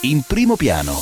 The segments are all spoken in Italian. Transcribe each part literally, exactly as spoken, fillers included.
in primo piano.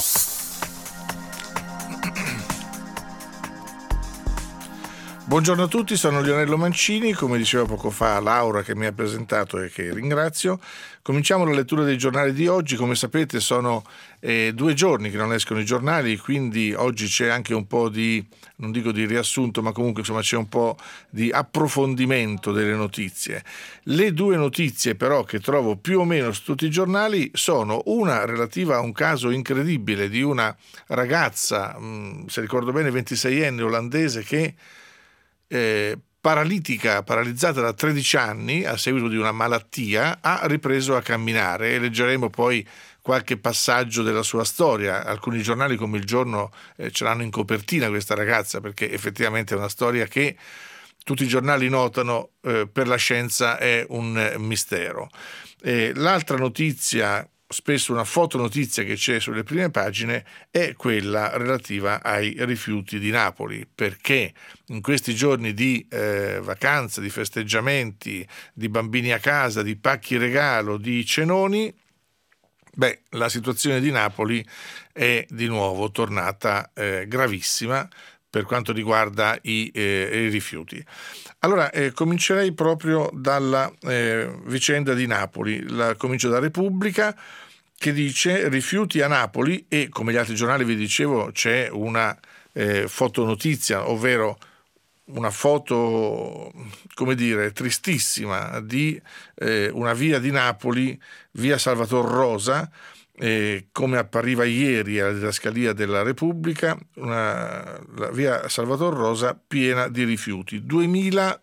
Buongiorno a tutti, sono Lionello Mancini, come diceva poco fa Laura che mi ha presentato e che ringrazio. Cominciamo la lettura dei giornali di oggi. Come sapete sono eh, due giorni che non escono i giornali, quindi oggi c'è anche un po' di, non dico di riassunto, ma comunque insomma c'è un po' di approfondimento delle notizie. Le due notizie però che trovo più o meno su tutti i giornali sono una relativa a un caso incredibile di una ragazza, mh, se ricordo bene ventiseienne olandese che Eh, paralitica, paralizzata da tredici anni a seguito di una malattia, ha ripreso a camminare e leggeremo poi qualche passaggio della sua storia. Alcuni giornali come Il Giorno eh, ce l'hanno in copertina questa ragazza, perché effettivamente è una storia che tutti i giornali notano, eh, per la scienza è un eh, mistero. Eh, l'altra notizia, spesso una fotonotizia che c'è sulle prime pagine, è quella relativa ai rifiuti di Napoli, perché in questi giorni di eh, vacanze, di festeggiamenti, di bambini a casa, di pacchi regalo, di cenoni, beh, la situazione di Napoli è di nuovo tornata eh, gravissima per quanto riguarda i, eh, i rifiuti. Allora, eh, comincerei proprio dalla eh, vicenda di Napoli. La comincio da Repubblica, che dice rifiuti a Napoli, e come gli altri giornali vi dicevo c'è una eh, fotonotizia, ovvero una foto, come dire, tristissima di eh, una via di Napoli, via Salvator Rosa, eh, come appariva ieri alla didascalia della Repubblica, una, la via Salvator Rosa piena di rifiuti, duemila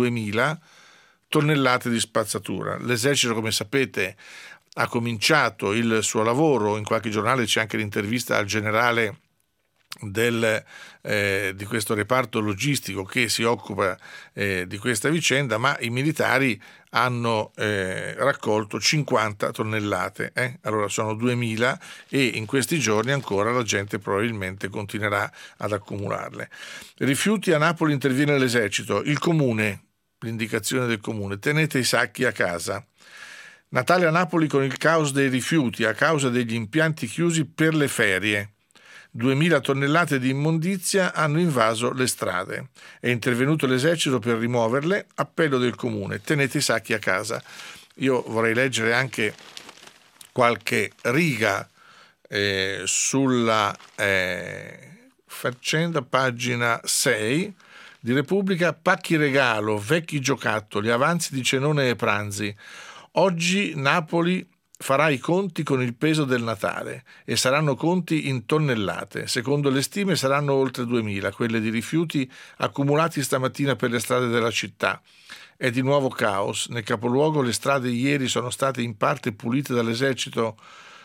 tonnellate di spazzatura. L'esercito, come sapete, ha cominciato il suo lavoro. In qualche giornale c'è anche l'intervista al generale del, eh, di questo reparto logistico che si occupa eh, di questa vicenda, ma i militari hanno eh, raccolto cinquanta tonnellate, eh? Allora sono duemila, e in questi giorni ancora la gente probabilmente continuerà ad accumularle. Rifiuti a Napoli, interviene l'esercito, il comune, l'indicazione del comune, tenete i sacchi a casa. Natale a Napoli con il caos dei rifiuti a causa degli impianti chiusi per le ferie. duemila tonnellate di immondizia hanno invaso le strade. È intervenuto l'esercito per rimuoverle. Appello del comune: tenete i sacchi a casa. Io vorrei leggere anche qualche riga eh, sulla eh, faccenda, pagina sei di Repubblica. Pacchi regalo, vecchi giocattoli, avanzi di cenone e pranzi. Oggi Napoli farà i conti con il peso del Natale e saranno conti in tonnellate. Secondo le stime saranno oltre duemila quelle di rifiuti accumulati stamattina per le strade della città. È di nuovo caos. Nel capoluogo le strade ieri sono state in parte pulite dall'esercito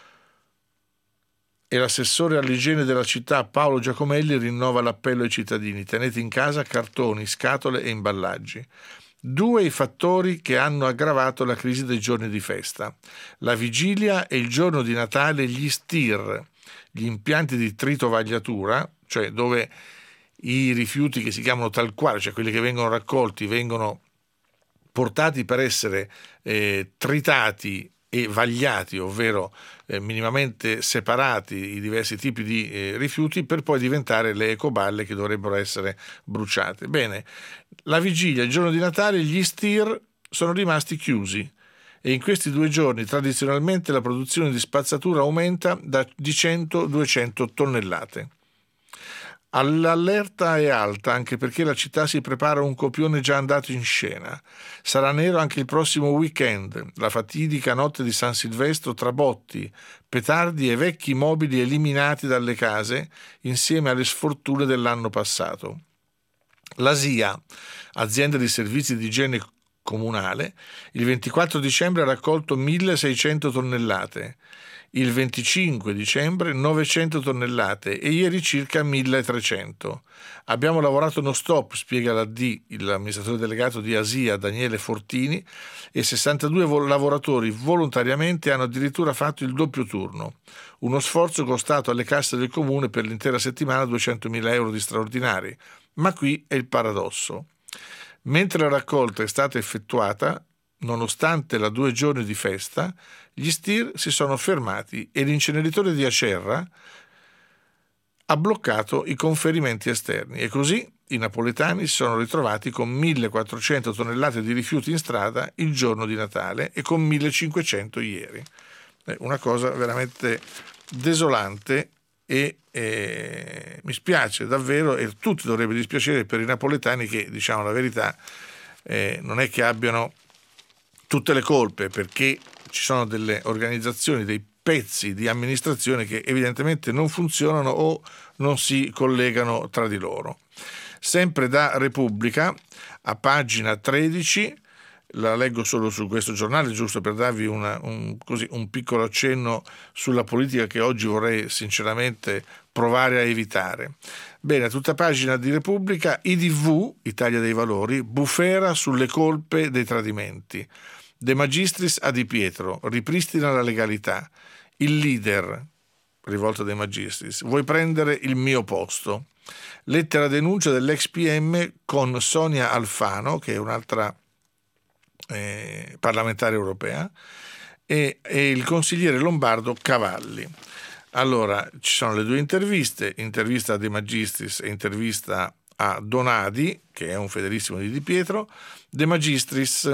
e l'assessore all'igiene della città Paolo Giacomelli rinnova l'appello ai cittadini: tenete in casa cartoni, scatole e imballaggi. Due i fattori che hanno aggravato la crisi dei giorni di festa: la vigilia e il giorno di Natale, gli S T I R, gli impianti di tritovagliatura, cioè dove i rifiuti che si chiamano tal quale, cioè quelli che vengono raccolti, vengono portati per essere eh, tritati e vagliati, ovvero eh, minimamente separati i diversi tipi di eh, rifiuti, per poi diventare le ecoballe che dovrebbero essere bruciate. Bene, la vigilia, il giorno di Natale, gli S T I R sono rimasti chiusi e in questi due giorni tradizionalmente la produzione di spazzatura aumenta da, di cento a duecento tonnellate. L'allerta è alta anche perché la città si prepara a un copione già andato in scena. Sarà nero anche il prossimo weekend, la fatidica notte di San Silvestro, tra botti, petardi e vecchi mobili eliminati dalle case insieme alle sfortune dell'anno passato. La S I A, azienda di servizi di igiene comunale, il ventiquattro dicembre ha raccolto milleseicento tonnellate, il venticinque dicembre novecento tonnellate e ieri circa milletrecento. Abbiamo lavorato non stop, spiega la D, l'amministratore delegato di Asia Daniele Fortini, e sessantadue vol- lavoratori volontariamente hanno addirittura fatto il doppio turno. Uno sforzo costato alle casse del comune per l'intera settimana duecentomila euro di straordinari. Ma qui è il paradosso. Mentre la raccolta è stata effettuata, nonostante la due giorni di festa, gli Stir si sono fermati e l'inceneritore di Acerra ha bloccato i conferimenti esterni e così i napoletani si sono ritrovati con millequattrocento tonnellate di rifiuti in strada il giorno di Natale e con millecinquecento ieri. È una cosa veramente desolante e eh, mi spiace davvero, e tutti dovrebbe dispiacere per i napoletani che, diciamo la verità, eh, non è che abbiano tutte le colpe, perché ci sono delle organizzazioni, dei pezzi di amministrazione che evidentemente non funzionano o non si collegano tra di loro. Sempre da Repubblica, a pagina tredici, la leggo solo su questo giornale, giusto per darvi una, un, così, un piccolo accenno sulla politica che oggi vorrei sinceramente provare a evitare. Bene, a tutta pagina di Repubblica, I D V, Italia dei Valori, bufera sulle colpe dei tradimenti. De Magistris a Di Pietro, ripristina la legalità. Il leader, rivolto a De Magistris, vuoi prendere il mio posto? Lettera denuncia dell'ex P M con Sonia Alfano, che è un'altra eh, parlamentare europea, e, e il consigliere lombardo Cavalli. Allora, ci sono le due interviste, intervista a De Magistris e intervista a Donadi, che è un fedelissimo di Di Pietro. De Magistris,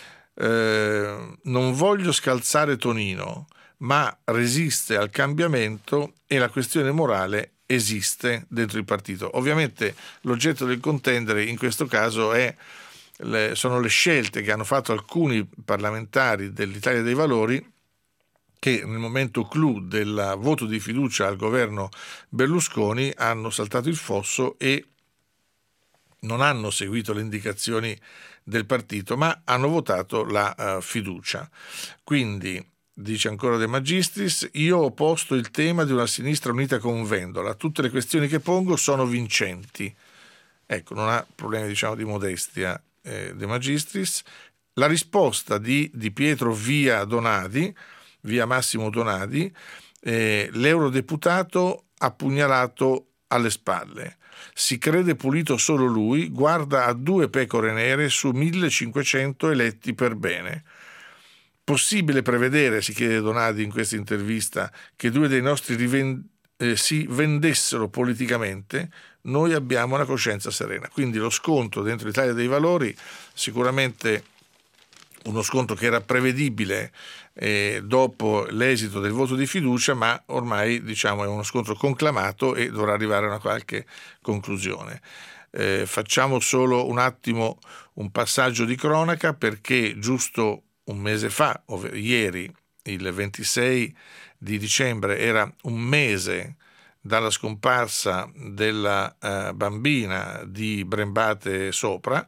eh, non voglio scalzare Tonino, ma resiste al cambiamento e la questione morale esiste dentro il partito. Ovviamente l'oggetto del contendere in questo caso è, le, sono le scelte che hanno fatto alcuni parlamentari dell'Italia dei Valori, che nel momento clou del voto di fiducia al governo Berlusconi hanno saltato il fosso e non hanno seguito le indicazioni del partito, ma hanno votato la uh, fiducia. Quindi, dice ancora De Magistris, io ho posto il tema di una sinistra unita con Vendola, tutte le questioni che pongo sono vincenti. Ecco, non ha problemi, diciamo, di modestia eh, De Magistris. La risposta di Di Pietro via Donadi, via Massimo Donadi, eh, l'eurodeputato appugnalato alle spalle. Si crede pulito solo lui, guarda a due pecore nere su millecinquecento eletti per bene. Possibile prevedere, si chiede Donadi in questa intervista, che due dei nostri riven- eh, si vendessero politicamente? Noi abbiamo una coscienza serena. Quindi lo scontro dentro l'Italia dei Valori, sicuramente uno scontro che era prevedibile eh, dopo l'esito del voto di fiducia, ma ormai, diciamo, è uno scontro conclamato e dovrà arrivare a una qualche conclusione. Eh, facciamo solo un attimo un passaggio di cronaca, perché giusto un mese fa, ov- ieri, il ventisei di dicembre, era un mese dalla scomparsa della eh, bambina di Brembate Sopra.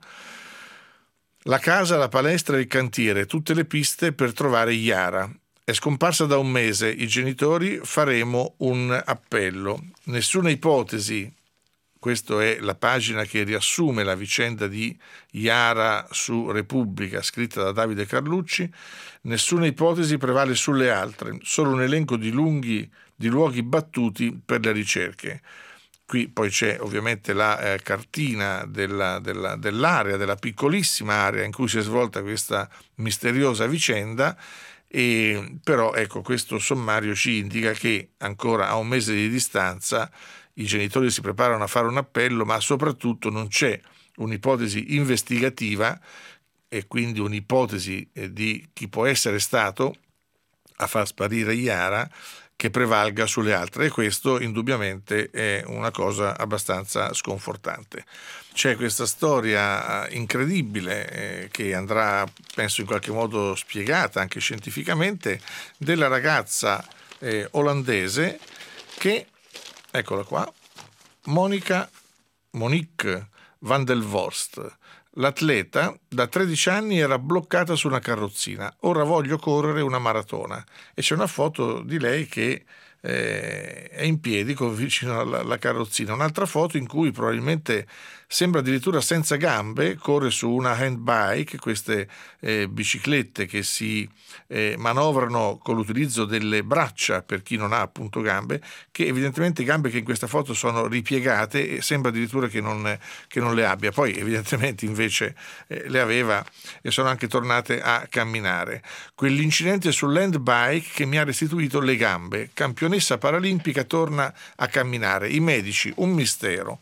La casa, la palestra e il cantiere, tutte le piste per trovare Iara. È scomparsa da un mese, i genitori faremo un appello. Nessuna ipotesi, questa è la pagina che riassume la vicenda di Iara su Repubblica, scritta da Davide Carlucci, nessuna ipotesi prevale sulle altre, solo un elenco di lunghi di luoghi battuti per le ricerche. Qui poi c'è ovviamente la eh, cartina della, della, dell'area, della piccolissima area in cui si è svolta questa misteriosa vicenda, e però ecco, questo sommario ci indica che ancora a un mese di distanza i genitori si preparano a fare un appello, ma soprattutto non c'è un'ipotesi investigativa e quindi un'ipotesi eh, di chi può essere stato a far sparire Iara che prevalga sulle altre, e questo indubbiamente è una cosa abbastanza sconfortante. C'è questa storia incredibile eh, che andrà, penso, in qualche modo spiegata anche scientificamente, della ragazza eh, olandese che, eccola qua, Monica Monique van der Vorst. L'atleta da tredici anni era bloccata su una carrozzina, ora voglio correre una maratona, e c'è una foto di lei che eh, è in piedi vicino alla, alla carrozzina, un'altra foto in cui probabilmente sembra addirittura senza gambe, corre su una handbike, queste eh, biciclette che si eh, manovrano con l'utilizzo delle braccia per chi non ha appunto gambe, che evidentemente gambe che in questa foto sono ripiegate e sembra addirittura che non, che non le abbia, poi evidentemente invece eh, le aveva e sono anche tornate a camminare. Quell'incidente sull'handbike che mi ha restituito le gambe, campionessa paralimpica torna a camminare, i medici, un mistero.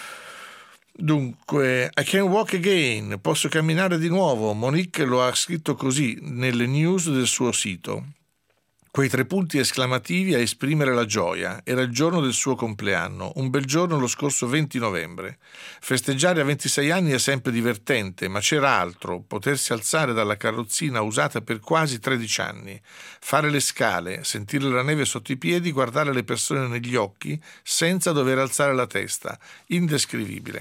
Dunque, I can walk again, posso camminare di nuovo. Monique lo ha scritto così nelle news del suo sito. Quei tre punti esclamativi a esprimere la gioia. Era il giorno del suo compleanno, un bel giorno lo scorso venti novembre. Festeggiare a ventisei anni è sempre divertente, ma c'era altro, potersi alzare dalla carrozzina usata per quasi tredici anni, fare le scale, sentire la neve sotto i piedi, guardare le persone negli occhi senza dover alzare la testa. Indescrivibile.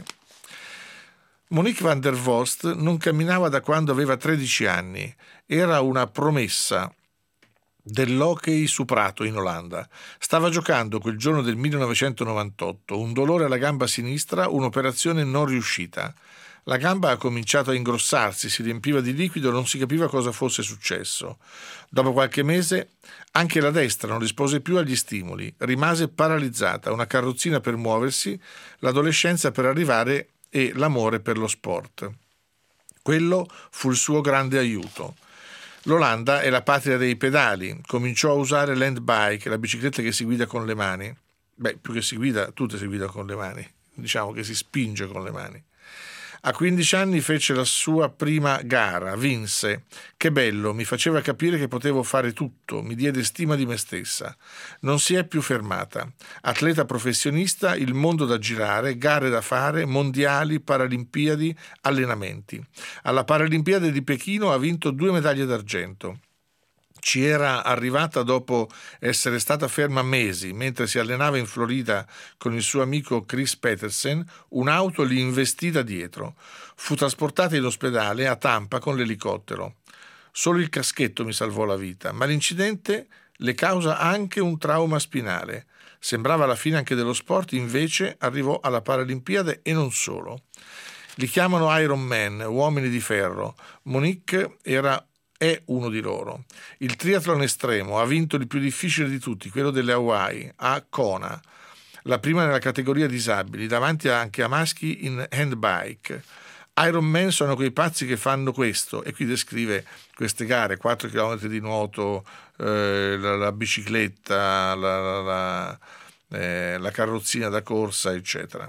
Monique van der Vost non camminava da quando aveva tredici anni. Era una promessa dell'hockey su prato in Olanda. Stava giocando quel giorno del millenovecentonovantotto, un dolore alla gamba sinistra, un'operazione non riuscita. La gamba ha cominciato a ingrossarsi, si riempiva di liquido, non si capiva cosa fosse successo. Dopo qualche mese anche la destra non rispose più agli stimoli, rimase paralizzata, una carrozzina per muoversi, l'adolescenza per arrivare e l'amore per lo sport. Quello fu il suo grande aiuto. L'Olanda è la patria dei pedali, cominciò a usare l'handbike, la bicicletta che si guida con le mani. Beh, più che si guida, tutto si guida con le mani, diciamo che si spinge con le mani. A quindici anni fece la sua prima gara, vinse. Che bello, mi faceva capire che potevo fare tutto, mi diede stima di me stessa. Non si è più fermata. Atleta professionista, il mondo da girare, gare da fare, mondiali, paralimpiadi, allenamenti. Alla Paralimpiade di Pechino ha vinto due medaglie d'argento. Ci era arrivata dopo essere stata ferma mesi, mentre si allenava in Florida con il suo amico Chris Petersen, un'auto li investì da dietro. Fu trasportata in ospedale a Tampa con l'elicottero. Solo il caschetto mi salvò la vita, ma l'incidente le causa anche un trauma spinale. Sembrava la fine anche dello sport, invece arrivò alla Paralimpiade e non solo. Li chiamano Iron Man, uomini di ferro. Monique era è uno di loro. Il triathlon estremo ha vinto il più difficile di tutti, quello delle Hawaii, a Kona, la prima nella categoria disabili, davanti anche a maschi in handbike. Ironman sono quei pazzi che fanno questo, e qui descrive queste gare, quattro chilometri di nuoto, eh, la, la bicicletta, la, la, la, eh, la carrozzina da corsa, eccetera.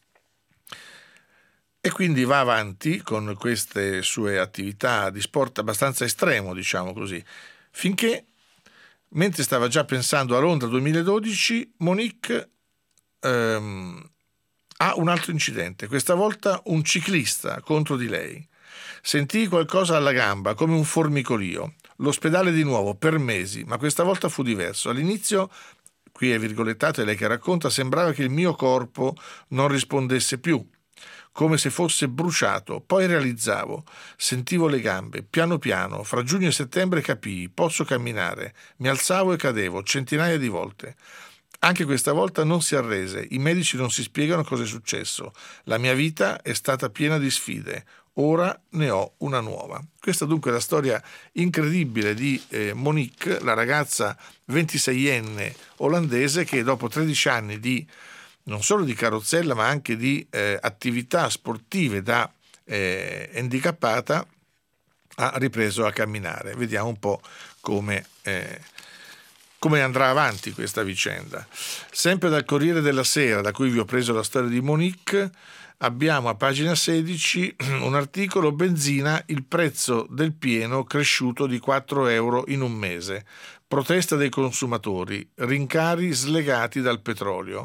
E quindi va avanti con queste sue attività di sport abbastanza estremo, diciamo così, finché, mentre stava già pensando a Londra duemiladodici, Monique ehm, ha un altro incidente, questa volta un ciclista contro di lei. Sentii qualcosa alla gamba, come un formicolio. L'ospedale di nuovo, per mesi, ma questa volta fu diverso. All'inizio, qui è virgolettato, è lei che racconta, sembrava che il mio corpo non rispondesse più, come se fosse bruciato. Poi realizzavo, sentivo le gambe, piano piano, fra giugno e settembre capii, posso camminare, mi alzavo e cadevo centinaia di volte. Anche questa volta non si arrese, i medici non si spiegano cosa è successo, la mia vita è stata piena di sfide, ora ne ho una nuova. Questa dunque è la storia incredibile di eh, Monique, la ragazza ventiseienne olandese che dopo tredici anni di non solo di carrozzella ma anche di eh, attività sportive da eh, handicappata ha ripreso a camminare. Vediamo un po' come, eh, come andrà avanti questa vicenda. Sempre dal Corriere della Sera, da cui vi ho preso la storia di Monique, abbiamo a pagina sedici un articolo: benzina, il prezzo del pieno cresciuto di quattro euro in un mese, protesta dei consumatori, rincari slegati dal petrolio.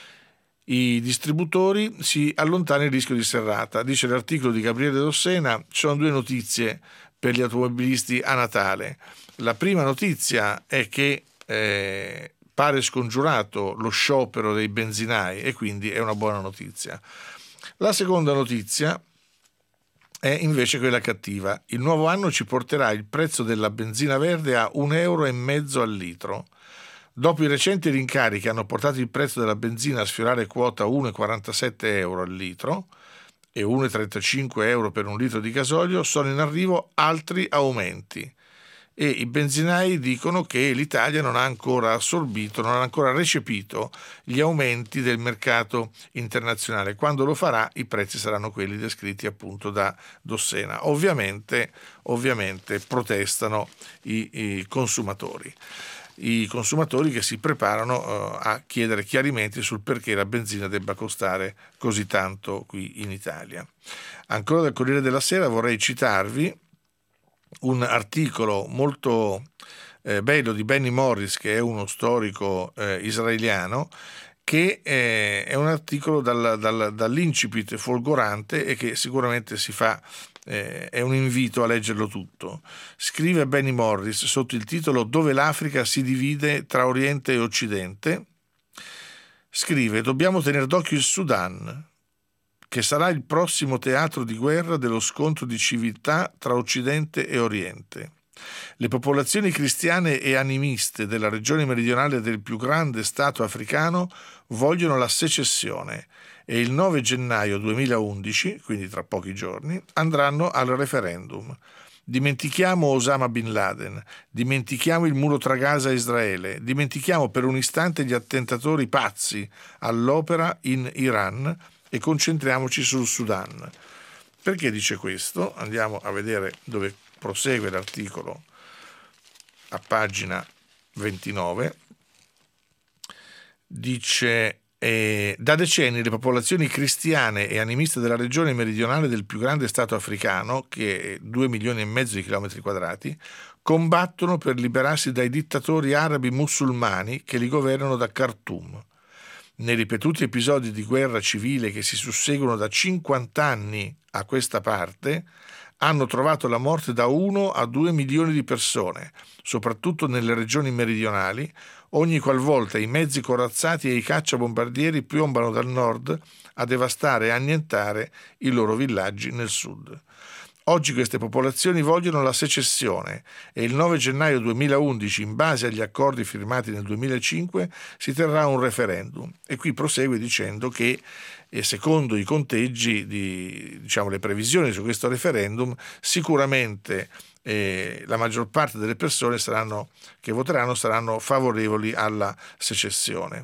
I distributori si allontana il rischio di serrata. Dice l'articolo di Gabriele Dossena, ci sono due notizie per gli automobilisti a Natale. La prima notizia è che eh, pare scongiurato lo sciopero dei benzinai e quindi è una buona notizia. La seconda notizia è invece quella cattiva. Il nuovo anno ci porterà il prezzo della benzina verde a un euro e mezzo al litro. Dopo i recenti rincari che hanno portato il prezzo della benzina a sfiorare quota uno virgola quarantasette euro al litro, e uno virgola trentacinque euro per un litro di gasolio, sono in arrivo altri aumenti e i benzinai dicono che l'Italia non ha ancora assorbito, non ha ancora recepito gli aumenti del mercato internazionale. Quando lo farà, i prezzi saranno quelli descritti appunto da Dossena. Ovviamente, ovviamente protestano i, i consumatori. I consumatori che si preparano uh, a chiedere chiarimenti sul perché la benzina debba costare così tanto qui in Italia. Ancora dal Corriere della Sera vorrei citarvi un articolo molto eh, bello di Benny Morris, che è uno storico eh, israeliano, che eh, è un articolo dal, dal, dall'incipit folgorante e che sicuramente si fa, eh, è un invito a leggerlo tutto. Scrive Benny Morris sotto il titolo "Dove l'Africa si divide tra Oriente e Occidente". Scrive: dobbiamo tenere d'occhio il Sudan, che sarà il prossimo teatro di guerra dello scontro di civiltà tra Occidente e Oriente. Le popolazioni cristiane e animiste della regione meridionale del più grande stato africano vogliono la secessione e il nove gennaio duemilaundici, quindi tra pochi giorni, andranno al referendum. Dimentichiamo Osama Bin Laden, dimentichiamo il muro tra Gaza e Israele, dimentichiamo per un istante gli attentatori pazzi all'opera in Iran e concentriamoci sul Sudan. Perché dice questo? Andiamo a vedere dove prosegue l'articolo a pagina ventinove. Dice: eh, da decenni le popolazioni cristiane e animiste della regione meridionale del più grande stato africano, che è due milioni e mezzo di chilometri quadrati, combattono per liberarsi dai dittatori arabi musulmani che li governano da Khartoum. Nei ripetuti episodi di guerra civile che si susseguono da cinquanta anni a questa parte, hanno trovato la morte da uno a due milioni di persone, soprattutto nelle regioni meridionali, ogni qualvolta i mezzi corazzati e i cacciabombardieri piombano dal nord a devastare e annientare i loro villaggi nel sud. Oggi queste popolazioni vogliono la secessione e il nove gennaio duemilaundici, in base agli accordi firmati nel duemilacinque, si terrà un referendum. E qui prosegue dicendo che, e secondo i conteggi, di, diciamo le previsioni su questo referendum, sicuramente eh, la maggior parte delle persone saranno, che voteranno saranno favorevoli alla secessione.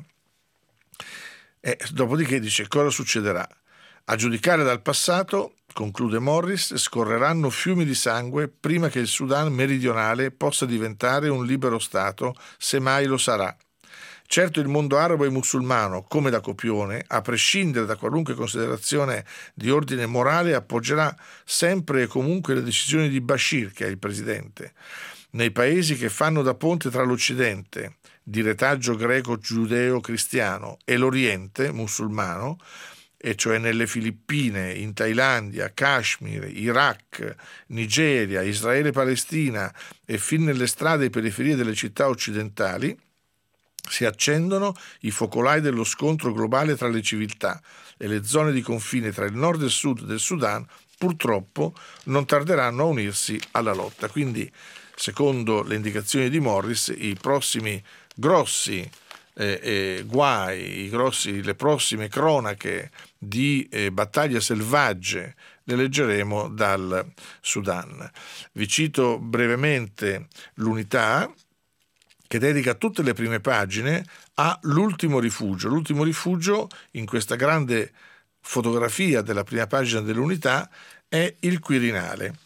E dopodiché dice: cosa succederà? A giudicare dal passato, conclude Morris, scorreranno fiumi di sangue prima che il Sudan meridionale possa diventare un libero Stato, se mai lo sarà. Certo, il mondo arabo e musulmano, come da copione, a prescindere da qualunque considerazione di ordine morale, appoggerà sempre e comunque le decisioni di Bashir, che è il presidente. Nei paesi che fanno da ponte tra l'Occidente, di retaggio greco-giudeo-cristiano, e l'Oriente musulmano, e cioè nelle Filippine, in Thailandia, Kashmir, Iraq, Nigeria, Israele e Palestina e fin nelle strade e periferie delle città occidentali, si accendono i focolai dello scontro globale tra le civiltà e le zone di confine tra il nord e il sud del Sudan purtroppo non tarderanno a unirsi alla lotta. Quindi, secondo le indicazioni di Morris, i prossimi grossi Eh, eh, guai, i grossi, le prossime cronache di eh, battaglie selvagge le leggeremo dal Sudan. Vi cito brevemente l'Unità, che dedica tutte le prime pagine a l'ultimo rifugio. L'ultimo rifugio, in questa grande fotografia della prima pagina dell'Unità, è il Quirinale.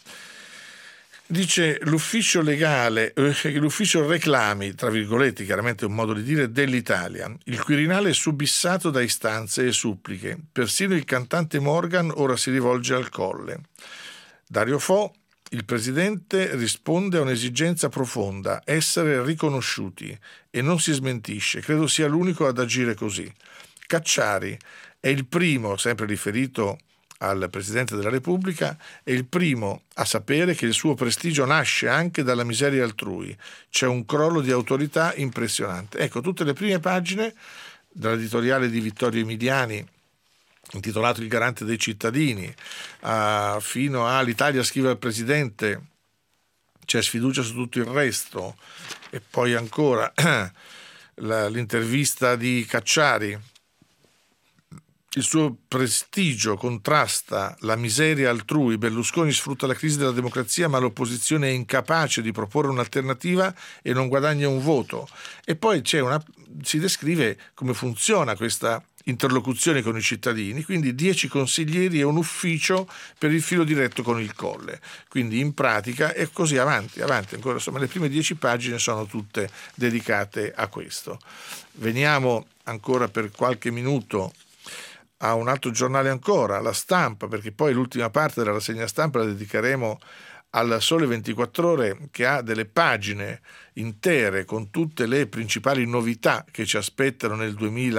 Dice l'ufficio legale, eh, l'ufficio reclami, tra virgolette, chiaramente è un modo di dire, dell'Italia. Il Quirinale è subissato da istanze e suppliche. Persino il cantante Morgan ora si rivolge al Colle. Dario Fo, il presidente risponde a un'esigenza profonda, essere riconosciuti, e non si smentisce. Credo sia l'unico ad agire così. Cacciari è il primo, sempre riferito al Presidente della Repubblica, è il primo a sapere che il suo prestigio nasce anche dalla miseria altrui. C'è un crollo di autorità impressionante. Ecco, tutte le prime pagine dall'editoriale di Vittorio Emiliani, intitolato Il garante dei cittadini, uh, fino a l'Italia scrive al Presidente, c'è sfiducia su tutto il resto, e poi ancora la, l'intervista di Cacciari, il suo prestigio contrasta la miseria altrui. Berlusconi sfrutta la crisi della democrazia, ma l'opposizione è incapace di proporre un'alternativa e non guadagna un voto. E poi c'è una, si descrive come funziona questa interlocuzione con i cittadini, quindi dieci consiglieri e un ufficio per il filo diretto con il Colle. Quindi in pratica è così avanti, avanti ancora, insomma le prime dieci pagine sono tutte dedicate a questo. Veniamo ancora per qualche minuto a un altro giornale ancora, La Stampa, perché poi l'ultima parte della rassegna stampa la dedicheremo al Sole ventiquattro Ore, che ha delle pagine intere con tutte le principali novità che ci aspettano nel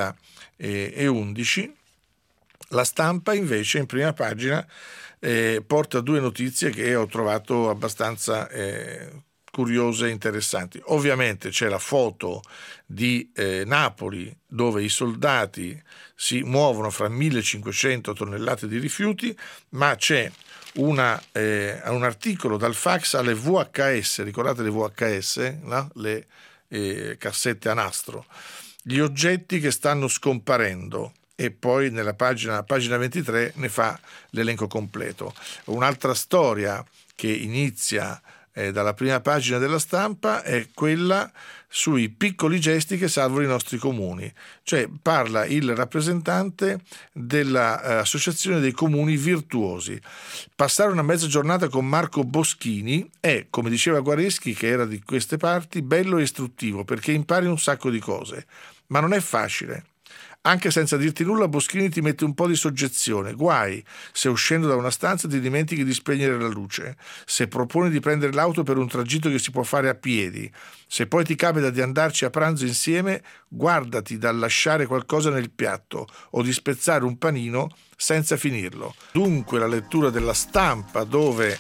duemilaundici. La Stampa invece in prima pagina eh, porta due notizie che ho trovato abbastanza eh, curiose e interessanti. Ovviamente c'è la foto di eh, Napoli, dove i soldati si muovono fra millecinquecento tonnellate di rifiuti, ma c'è una, eh, un articolo dal fax alle V H S, ricordate le V H S, no? Le eh, cassette a nastro, gli oggetti che stanno scomparendo, e poi nella pagina, pagina ventitré ne fa l'elenco completo. Un'altra storia che inizia eh, dalla prima pagina della Stampa è quella sui piccoli gesti che salvano i nostri comuni, cioè parla il rappresentante dell'Associazione dei Comuni Virtuosi. Passare una mezza giornata con Marco Boschini è, come diceva Guareschi, che era di queste parti, bello e istruttivo perché impari un sacco di cose, ma non è facile. Anche senza dirti nulla, Boschini ti mette un po' di soggezione. Guai se uscendo da una stanza ti dimentichi di spegnere la luce, se proponi di prendere l'auto per un tragitto che si può fare a piedi, se poi ti capita di andarci a pranzo insieme, guardati dal lasciare qualcosa nel piatto o di spezzare un panino senza finirlo. Dunque la lettura della Stampa, dove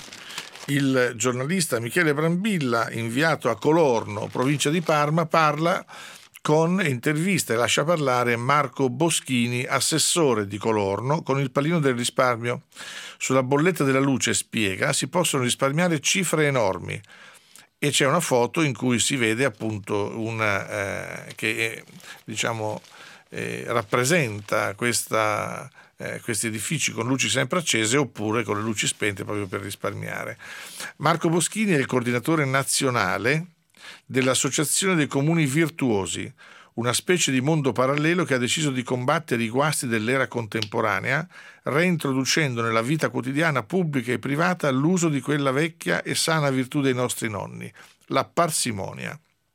il giornalista Michele Brambilla, inviato a Colorno, provincia di Parma, parla con intervista e lascia parlare Marco Boschini, assessore di Colorno, con il pallino del risparmio. Sulla bolletta della luce, spiega, si possono risparmiare cifre enormi, e c'è una foto in cui si vede appunto una eh, che diciamo eh, rappresenta questa, eh, questi edifici con luci sempre accese oppure con le luci spente proprio per risparmiare. Marco Boschini è il coordinatore nazionale dell'Associazione dei Comuni Virtuosi, una specie di mondo parallelo che ha deciso di combattere i guasti dell'era contemporanea, reintroducendo nella vita quotidiana pubblica e privata l'uso di quella vecchia e sana virtù dei nostri nonni, la parsimonia.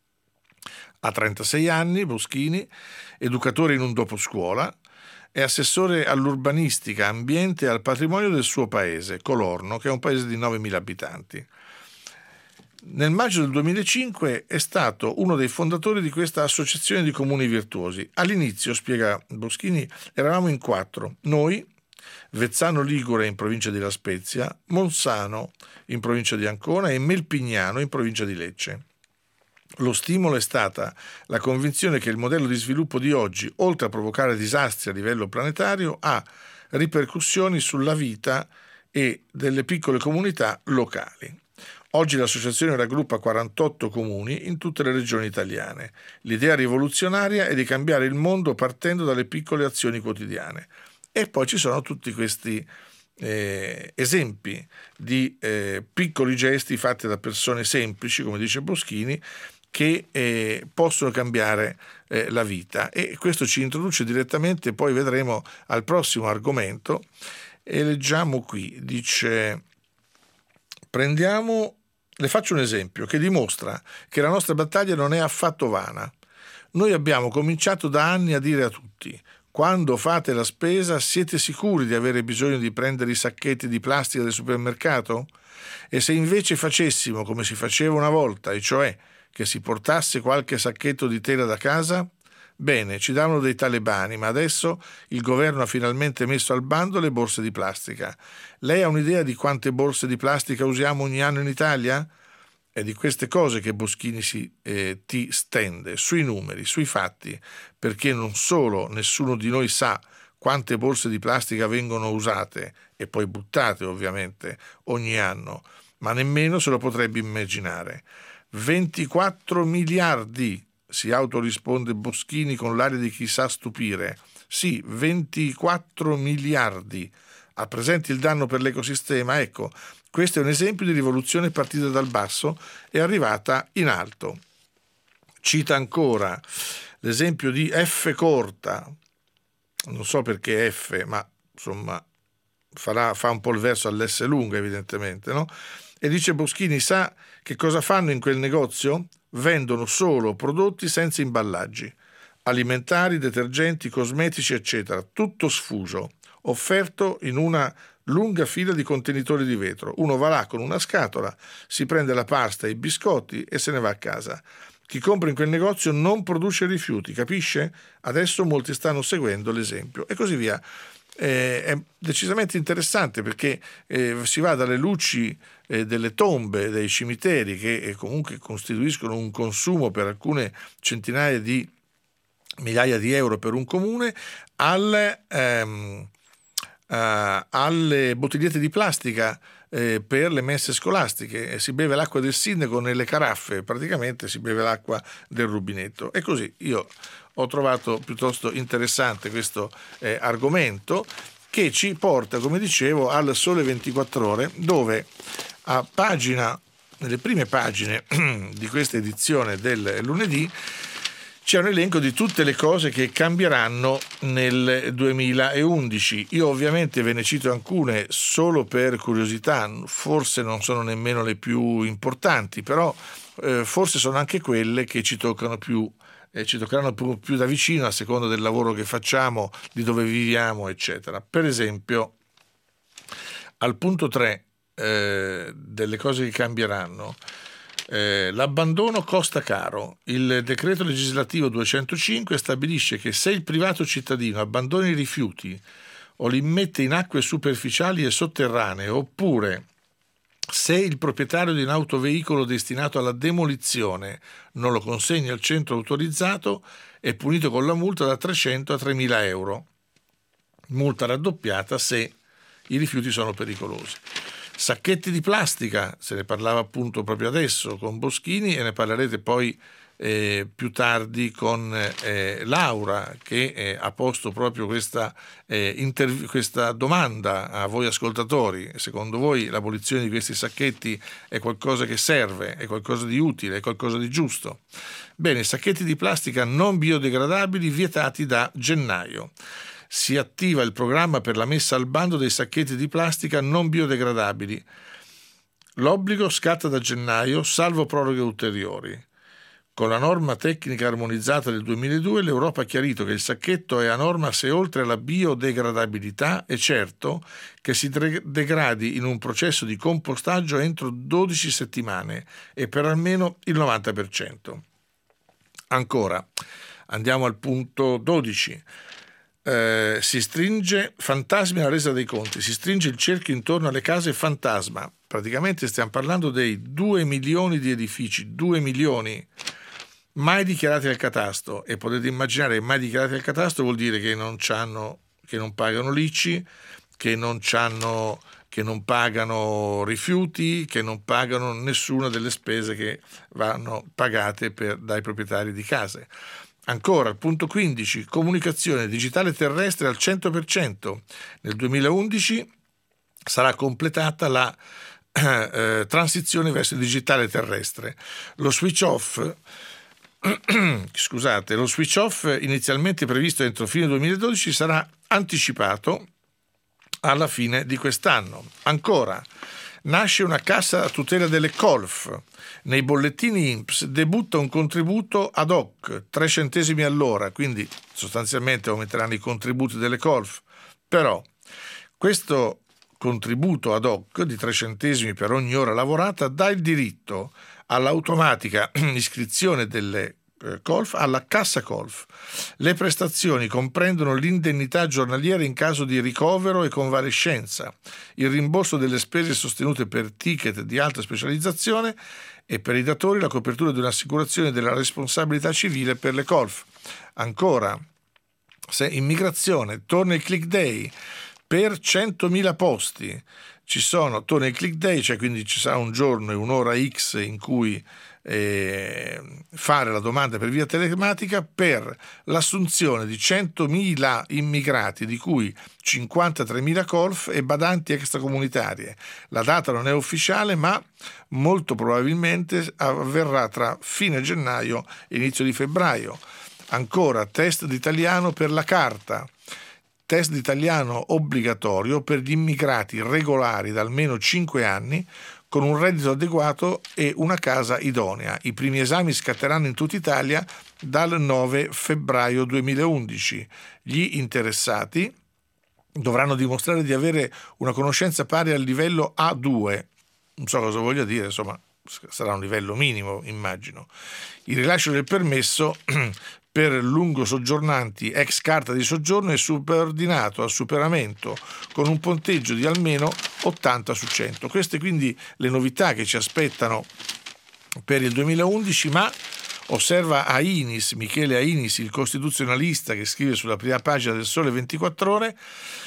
Ha trentasei anni, Boschini, educatore in un doposcuola, è assessore all'urbanistica, ambiente e al patrimonio del suo paese, Colorno, che è un paese di novemila abitanti. Nel maggio del duemilacinque è stato uno dei fondatori di questa associazione di comuni virtuosi. All'inizio, spiega Boschini, eravamo in quattro. Noi, Vezzano Ligure in provincia di La Spezia, Monsano in provincia di Ancona e Melpignano in provincia di Lecce. Lo stimolo è stata la convinzione che il modello di sviluppo di oggi, oltre a provocare disastri a livello planetario, ha ripercussioni sulla vita e delle piccole comunità locali. Oggi l'associazione raggruppa quarantotto comuni in tutte le regioni italiane. L'idea rivoluzionaria è di cambiare il mondo partendo dalle piccole azioni quotidiane. E poi ci sono tutti questi eh, esempi di eh, piccoli gesti fatti da persone semplici, come dice Boschini, che eh, possono cambiare eh, la vita. E questo ci introduce direttamente, poi vedremo, al prossimo argomento. E leggiamo qui, dice... Prendiamo, le faccio un esempio che dimostra che la nostra battaglia non è affatto vana. Noi abbiamo cominciato da anni a dire a tutti: quando fate la spesa siete sicuri di avere bisogno di prendere i sacchetti di plastica del supermercato? E se invece facessimo come si faceva una volta, e cioè che si portasse qualche sacchetto di tela da casa? Bene, ci davano dei talebani, ma adesso il governo ha finalmente messo al bando le borse di plastica. Lei ha un'idea di quante borse di plastica usiamo ogni anno in Italia? È di queste cose che Boschini si, eh, ti stende, sui numeri, sui fatti, perché non solo nessuno di noi sa quante borse di plastica vengono usate, e poi buttate ovviamente, ogni anno, ma nemmeno se lo potrebbe immaginare. ventiquattro miliardi si autorisponde Boschini con l'aria di chi sa stupire. Sì, ventiquattro miliardi. Ha presente il danno per l'ecosistema? Ecco, questo è un esempio di rivoluzione partita dal basso e arrivata in alto. Cita ancora l'esempio di F corta, non so perché F, ma insomma farà, fa un po' il verso all'S lunga evidentemente, no? E dice Boschini, sa che cosa fanno in quel negozio? Vendono solo prodotti senza imballaggi, alimentari, detergenti, cosmetici, eccetera, tutto sfuso, offerto in una lunga fila di contenitori di vetro. Uno va là con una scatola, si prende la pasta e i biscotti e se ne va a casa. Chi compra in quel negozio non produce rifiuti, capisce? Adesso molti stanno seguendo l'esempio e così via. Eh, è decisamente interessante perché eh, si va dalle luci eh, delle tombe, dei cimiteri, che eh, comunque costituiscono un consumo per alcune centinaia di migliaia di euro per un comune, al, ehm, Uh, alle bottigliette di plastica eh, per le mense scolastiche. Eh, si beve l'acqua del sindaco nelle caraffe, praticamente si beve l'acqua del rubinetto. E così io ho trovato piuttosto interessante questo eh, argomento, che ci porta, come dicevo, al Sole ventiquattro Ore, dove a pagina, nelle prime pagine di questa edizione del lunedì, c'è un elenco di tutte le cose che cambieranno nel duemilaundici. Io ovviamente ve ne cito alcune solo per curiosità, forse non sono nemmeno le più importanti, però eh, forse sono anche quelle che ci toccano più, eh, ci toccheranno più, più da vicino a seconda del lavoro che facciamo, di dove viviamo, eccetera. Per esempio, al punto tre eh, delle cose che cambieranno, Eh, l'abbandono costa caro. Il decreto legislativo duecentocinque stabilisce che se il privato cittadino abbandona i rifiuti o li immette in acque superficiali e sotterranee, oppure se il proprietario di un autoveicolo destinato alla demolizione non lo consegna al centro autorizzato, è punito con la multa da trecento a tremila euro, multa raddoppiata se i rifiuti sono pericolosi. Sacchetti di plastica, se ne parlava appunto proprio adesso con Boschini e ne parlerete poi eh, più tardi con eh, Laura, che eh, ha posto proprio questa, eh, interv- questa domanda a voi ascoltatori. Secondo voi l'abolizione di questi sacchetti è qualcosa che serve, è qualcosa di utile, è qualcosa di giusto? Bene, sacchetti di plastica non biodegradabili vietati da gennaio. Si attiva il programma per la messa al bando dei sacchetti di plastica non biodegradabili. L'obbligo scatta da gennaio, salvo proroghe ulteriori. Con la norma tecnica armonizzata del duemiladue, l'Europa ha chiarito che il sacchetto è a norma se oltre alla biodegradabilità è certo che si degradi in un processo di compostaggio entro dodici settimane e per almeno il novanta per cento. Ancora, andiamo al punto dodici. Eh, si stringe fantasmi alla resa dei conti, si stringe il cerchio intorno alle case fantasma. Praticamente stiamo parlando dei due milioni di edifici, due milioni mai dichiarati al catasto, e potete immaginare che mai dichiarati al catasto vuol dire che non c'hanno, che non pagano l'I C I, che non c'hanno, che non pagano rifiuti, che non pagano nessuna delle spese che vanno pagate per, dai proprietari di case. Ancora, al punto quindici, comunicazione digitale terrestre al cento per cento. Nel duemilaundici sarà completata la eh, transizione verso il digitale terrestre. Lo switch off, scusate, lo switch off inizialmente previsto entro fine duemiladodici sarà anticipato alla fine di quest'anno. Ancora, nasce una cassa a tutela delle colf. Nei bollettini I N P S debutta un contributo ad hoc, tre centesimi all'ora, quindi sostanzialmente aumenteranno i contributi delle colf. Però questo contributo ad hoc di tre centesimi per ogni ora lavorata dà il diritto all'automatica iscrizione delle colf alla cassa colf. Le prestazioni comprendono l'indennità giornaliera in caso di ricovero e convalescenza, il rimborso delle spese sostenute per ticket di alta specializzazione e per i datori la copertura di un'assicurazione della responsabilità civile per le colf. Ancora, se immigrazione, torna il click day per centomila posti. Ci sono, torna il click day, cioè quindi ci sarà un giorno e un'ora X in cui eh, fare la domanda per via telematica per l'assunzione di centomila immigrati, di cui cinquantatremila colf e badanti extracomunitarie. La data non è ufficiale, ma molto probabilmente avverrà tra fine gennaio e inizio di febbraio. Ancora, test d'italiano per la carta. Test d'italiano obbligatorio per gli immigrati regolari da almeno cinque anni con un reddito adeguato e una casa idonea. I primi esami scatteranno in tutta Italia dal nove febbraio duemilaundici. Gli interessati dovranno dimostrare di avere una conoscenza pari al livello A due. Non so cosa voglia dire, insomma, sarà un livello minimo, immagino. Il rilascio del permesso per lungo soggiornanti ex carta di soggiorno è subordinato al superamento con un punteggio di almeno ottanta su cento. Queste quindi le novità che ci aspettano per il duemilaundici, ma osserva Ainis, Michele Ainis, il costituzionalista che scrive sulla prima pagina del Sole ventiquattro Ore,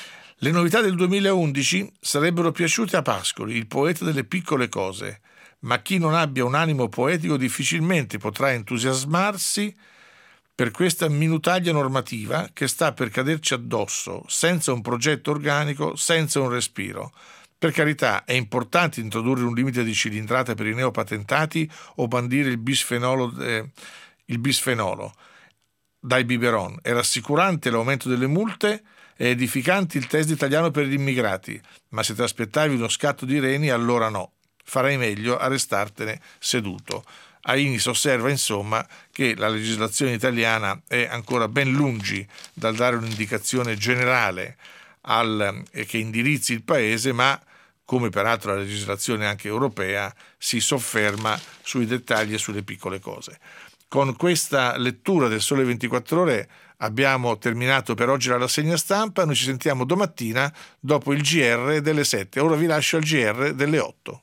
le novità del duemilaundici sarebbero piaciute a Pascoli, il poeta delle piccole cose, ma chi non abbia un animo poetico difficilmente potrà entusiasmarsi per questa minutaglia normativa che sta per caderci addosso, senza un progetto organico, senza un respiro. Per carità, è importante introdurre un limite di cilindrata per i neopatentati o bandire il bisfenolo, eh, il bisfenolo dai biberon. È rassicurante l'aumento delle multe e edificante il test italiano per gli immigrati, ma se ti aspettavi uno scatto di reni, allora no. Farai meglio a restartene seduto. Ainis osserva insomma che la legislazione italiana è ancora ben lungi dal dare un'indicazione generale al, eh, che indirizzi il paese, ma come peraltro la legislazione anche europea si sofferma sui dettagli e sulle piccole cose. Con questa lettura del Sole ventiquattro Ore abbiamo terminato per oggi la rassegna stampa. Noi ci sentiamo domattina dopo il G R delle sette. Ora vi lascio al G R delle otto.